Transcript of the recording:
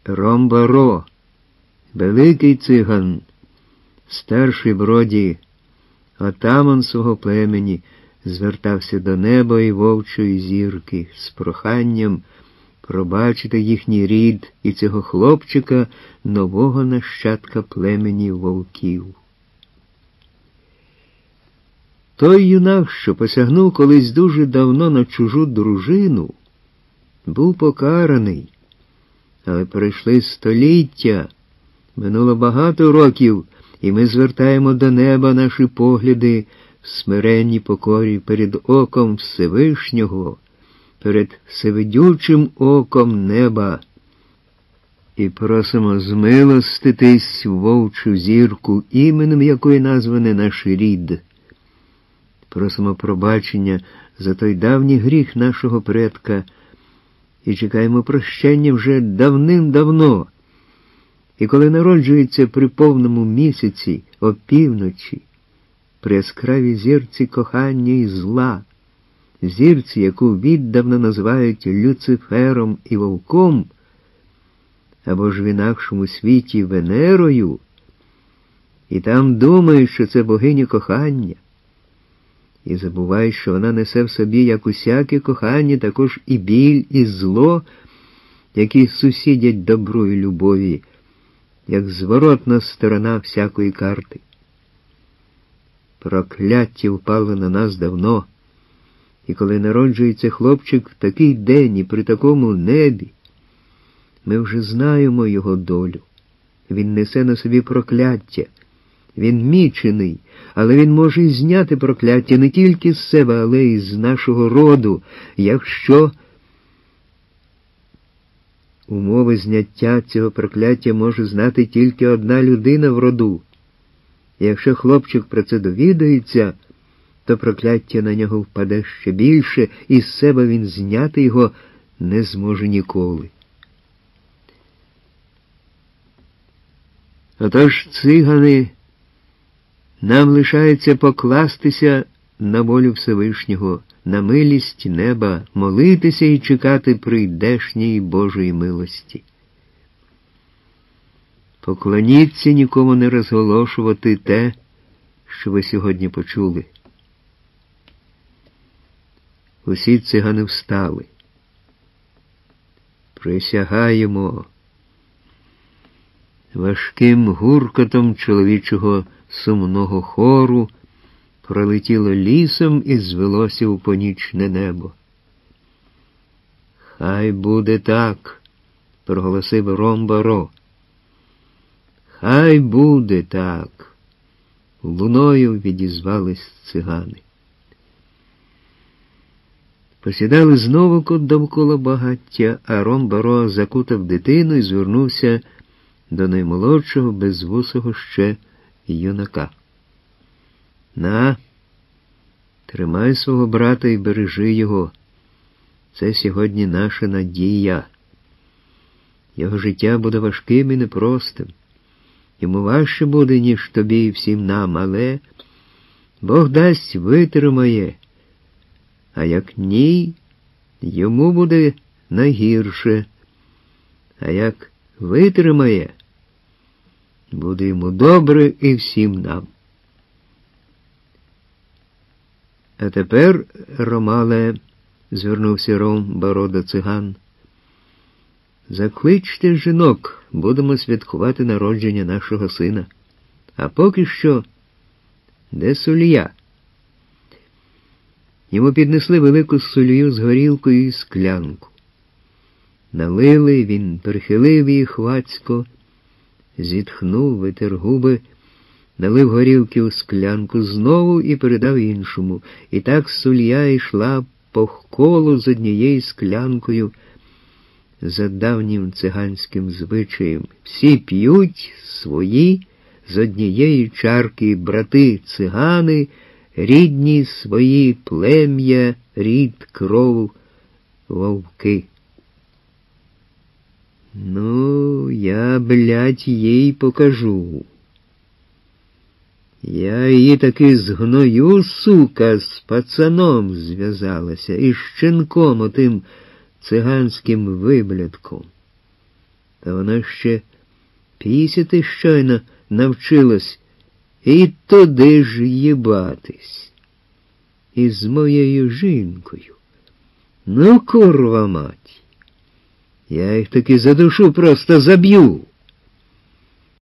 Ромбаро, великий циган, старший в роді, отаман свого племені, звертався до неба і вовчої зірки з проханням пробачити їхній рід і цього хлопчика, нового нащадка племені вовків. Той юнак, що посягнув колись дуже давно на чужу дружину, був покараний, але пройшли століття, минуло багато років, і ми звертаємо до неба наші погляди в смиренній покорі перед оком Всевишнього, перед всевидючим оком неба, і просимо змилоститись вовчу зірку, іменем якої назване наш рід. Просимо пробачення за той давній гріх нашого предка і чекаємо прощення вже давним-давно. І коли народжується при повному місяці, опівночі, при яскравій зірці кохання і зла, зірці, яку віддавна називають Люцифером і Вовком, або ж в інакшому світі Венерою, і там думають, що це богиня кохання, і забувають, що вона несе в собі, як усяке кохання, також і біль, і зло, які сусідять добру і любові, як зворотна сторона всякої карти. Прокляття впало на нас давно, і коли народжується хлопчик в такий день і при такому небі, ми вже знаємо його долю. Він несе на собі прокляття. Він мічений, але він може і зняти прокляття не тільки з себе, але й з нашого роду, якщо умови зняття цього прокляття може знати тільки одна людина в роду. І якщо хлопчик про це довідається, то прокляття на нього впаде ще більше, і з себе він зняти його не зможе ніколи. Отож, цигани, нам лишається покластися на волю Всевишнього, на милість неба, молитися і чекати прийдешньої Божої милості. Поклоніться, нікому не розголошувати те, що ви сьогодні почули. Усі цигани встали. Присягаємо. Важким гуркотом чоловічого сумного хору пролетіло лісом і звелося у понічне небо. «Хай буде так», – проголосив Ромбаро. «Хай буде так», – луною відізвались цигани. Посідали знову довкола багаття, а Ромбаро закутав дитину і звернувся до наймолодшого, безвусого ще юнака. «На, тримай свого брата і бережи його. Це сьогодні наша надія. Його життя буде важким і непростим. Йому важче буде, ніж тобі і всім нам, але Бог дасть, витримає. А як ні, йому буде найгірше. А як витримає, буде йому добре і всім нам. А тепер, Ромале, звернувся Ромбаро до циган, закличте жінок, будемо святкувати народження нашого сина. А поки що, де сулія? Йому піднесли велику сулію з горілкою і склянку. Налили, він прихилив її хвацько, зітхнув, витер губи, налив горілки у склянку знову і передав іншому. І так сулія йшла по колу з однією склянкою за давнім циганським звичаєм. Всі п'ють свої з однієї чарки, брати цигани, рідні свої, плем'я, рід, кров, вовки. Ну, я, блядь, їй покажу. Я її таки згною, сука, з пацаном зв'язалася, і з щенком отим циганським виблядком. Та вона ще пісяти щойно навчилась і туди ж їбатись. І з моєю жінкою. Ну, курва мать! Я їх таки за душу просто заб'ю.